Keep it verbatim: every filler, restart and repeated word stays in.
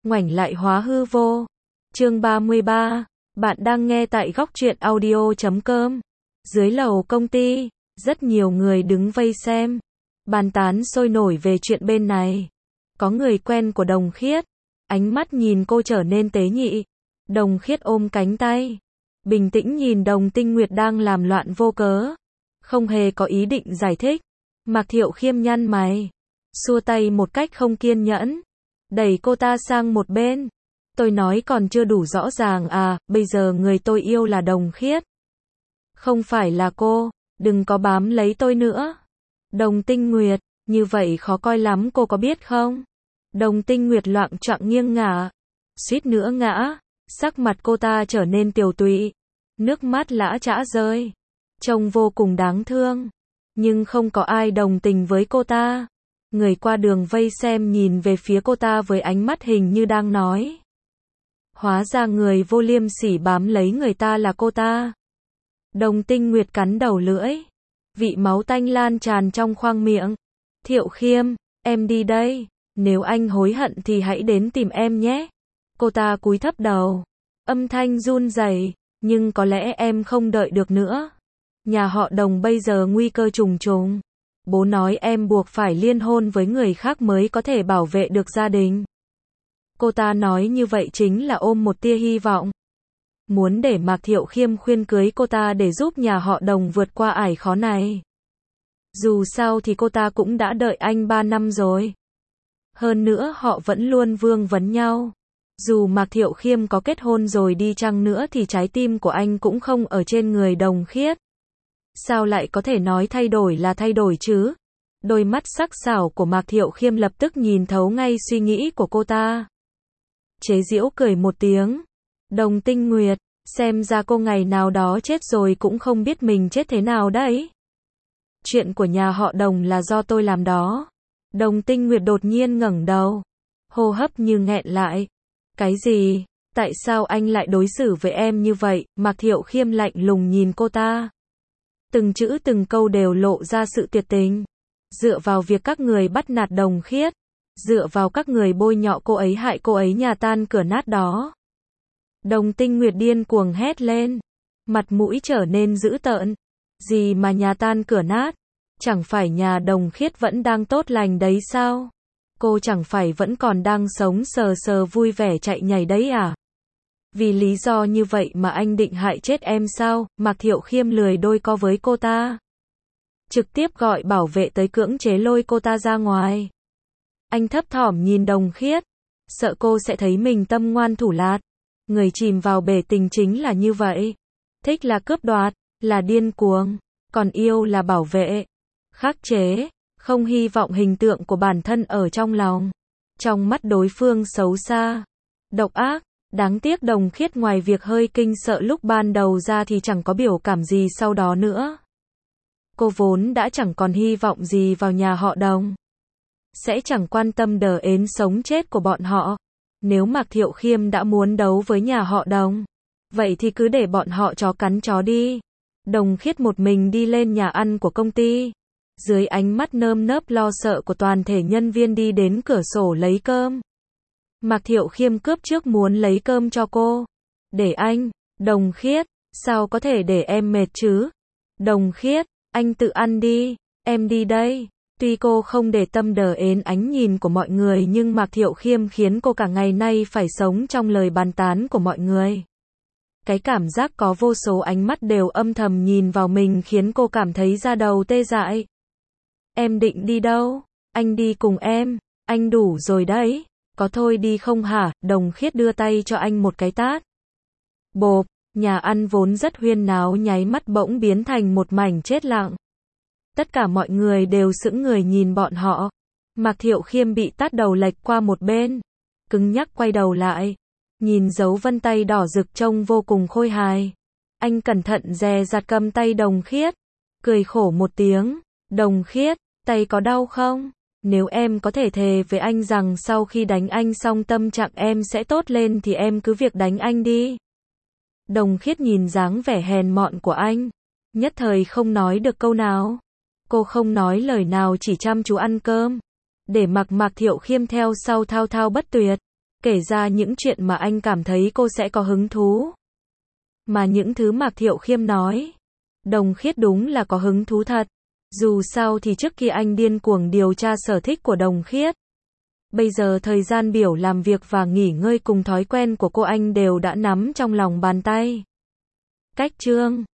ngoảnh lại hóa hư vô. Chương ba mươi ba, bạn đang nghe tại góc truyện audio chấm com. Dưới lầu công ty, rất nhiều người đứng vây xem, bàn tán sôi nổi về chuyện bên này. Có người quen của Đồng Khiết, ánh mắt nhìn cô trở nên tế nhị. Đồng Khiết ôm cánh tay, bình tĩnh nhìn Đồng Tinh Nguyệt đang làm loạn vô cớ, không hề có ý định giải thích. Mạc Thiệu Khiêm nhăn mày, xua tay một cách không kiên nhẫn, đẩy cô ta sang một bên. Tôi nói còn chưa đủ rõ ràng à, bây giờ người tôi yêu là Đồng Khiết, không phải là cô, đừng có bám lấy tôi nữa. Đồng Tinh Nguyệt, như vậy khó coi lắm cô có biết không? Đồng Tinh Nguyệt loạng choạng nghiêng ngả, suýt nữa ngã, sắc mặt cô ta trở nên tiều tụy, nước mắt lã chã rơi, trông vô cùng đáng thương, nhưng không có ai đồng tình với cô ta. Người qua đường vây xem nhìn về phía cô ta với ánh mắt hình như đang nói, hóa ra người vô liêm sỉ bám lấy người ta là cô ta. Đồng Tinh Nguyệt cắn đầu lưỡi, vị máu tanh lan tràn trong khoang miệng. Thiệu Khiêm, em đi đây, nếu anh hối hận thì hãy đến tìm em nhé. Cô ta cúi thấp đầu, âm thanh run rẩy, nhưng có lẽ em không đợi được nữa. Nhà họ Đồng bây giờ nguy cơ trùng trùng. Bố nói em buộc phải liên hôn với người khác mới có thể bảo vệ được gia đình. Cô ta nói như vậy chính là ôm một tia hy vọng, muốn để Mạc Thiệu Khiêm khuyên cưới cô ta để giúp nhà họ Đồng vượt qua ải khó này. Dù sao thì cô ta cũng đã đợi anh ba năm rồi. Hơn nữa họ vẫn luôn vương vấn nhau. Dù Mạc Thiệu Khiêm có kết hôn rồi đi chăng nữa thì trái tim của anh cũng không ở trên người Đồng Khiết. Sao lại có thể nói thay đổi là thay đổi chứ? Đôi mắt sắc sảo của Mạc Thiệu Khiêm lập tức nhìn thấu ngay suy nghĩ của cô ta. Chế giễu cười một tiếng. Đồng Tinh Nguyệt, xem ra cô ngày nào đó chết rồi cũng không biết mình chết thế nào đấy. Chuyện của nhà họ Đồng là do tôi làm đó. Đồng Tinh Nguyệt đột nhiên ngẩng đầu, hô hấp như nghẹn lại. Cái gì? Tại sao anh lại đối xử với em như vậy? Mạc Thiệu Khiêm lạnh lùng nhìn cô ta. Từng chữ từng câu đều lộ ra sự tuyệt tình. Dựa vào việc các người bắt nạt Đồng Khiết, dựa vào các người bôi nhọ cô ấy hại cô ấy nhà tan cửa nát đó. Đồng Tinh Nguyệt điên cuồng hét lên, mặt mũi trở nên dữ tợn. Gì mà nhà tan cửa nát? Chẳng phải nhà Đồng Khiết vẫn đang tốt lành đấy sao? Cô chẳng phải vẫn còn đang sống sờ sờ vui vẻ chạy nhảy đấy à? Vì lý do như vậy mà anh định hại chết em sao? Mạc Thiệu Khiêm lười đôi co với cô ta, trực tiếp gọi bảo vệ tới cưỡng chế lôi cô ta ra ngoài. Anh thấp thỏm nhìn Đồng Khiết, sợ cô sẽ thấy mình tâm ngoan thủ lạt. Người chìm vào bể tình chính là như vậy. Thích là cướp đoạt, là điên cuồng, còn yêu là bảo vệ, khắc chế, không hy vọng hình tượng của bản thân ở trong lòng, trong mắt đối phương xấu xa, độc ác. Đáng tiếc Đồng Khiết ngoài việc hơi kinh sợ lúc ban đầu ra thì chẳng có biểu cảm gì sau đó nữa. Cô vốn đã chẳng còn hy vọng gì vào nhà họ Đồng, sẽ chẳng quan tâm đờ ến sống chết của bọn họ. Nếu Mạc Thiệu Khiêm đã muốn đấu với nhà họ Đồng, vậy thì cứ để bọn họ chó cắn chó đi. Đồng Khiết một mình đi lên nhà ăn của công ty, dưới ánh mắt nơm nớp lo sợ của toàn thể nhân viên đi đến cửa sổ lấy cơm. Mạc Thiệu Khiêm cướp trước muốn lấy cơm cho cô. Để anh. Đồng Khiết, sao có thể để em mệt chứ? Đồng Khiết, anh tự ăn đi, em đi đây. Tuy cô không để tâm đờ ến ánh nhìn của mọi người nhưng Mạc Thiệu Khiêm khiến cô cả ngày nay phải sống trong lời bàn tán của mọi người. Cái cảm giác có vô số ánh mắt đều âm thầm nhìn vào mình khiến cô cảm thấy da đầu tê dại. Em định đi đâu? Anh đi cùng em, anh đủ rồi đấy. Có thôi đi không hả? Đồng Khiết đưa tay cho anh một cái tát. Bộp, nhà ăn vốn rất huyên náo nháy mắt bỗng biến thành một mảnh chết lặng. Tất cả mọi người đều sững người nhìn bọn họ. Mạc Thiệu Khiêm bị tát đầu lệch qua một bên, cứng nhắc quay đầu lại, nhìn dấu vân tay đỏ rực trông vô cùng khôi hài. Anh cẩn thận dè dặt cầm tay Đồng Khiết, cười khổ một tiếng. Đồng Khiết, tay có đau không? Nếu em có thể thề với anh rằng sau khi đánh anh xong tâm trạng em sẽ tốt lên thì em cứ việc đánh anh đi. Đồng Khiết nhìn dáng vẻ hèn mọn của anh, nhất thời không nói được câu nào. Cô không nói lời nào chỉ chăm chú ăn cơm, để mặc Mạc Thiệu Khiêm theo sau thao thao bất tuyệt. kể ra những chuyện mà anh cảm thấy cô sẽ có hứng thú. Mà những thứ Mạc Thiệu Khiêm nói, Đồng Khiết đúng là có hứng thú thật. Dù sao thì trước kia anh điên cuồng điều tra sở thích của Đồng Khiết. Bây giờ thời gian biểu làm việc và nghỉ ngơi cùng thói quen của cô anh đều đã nắm trong lòng bàn tay. Cách chương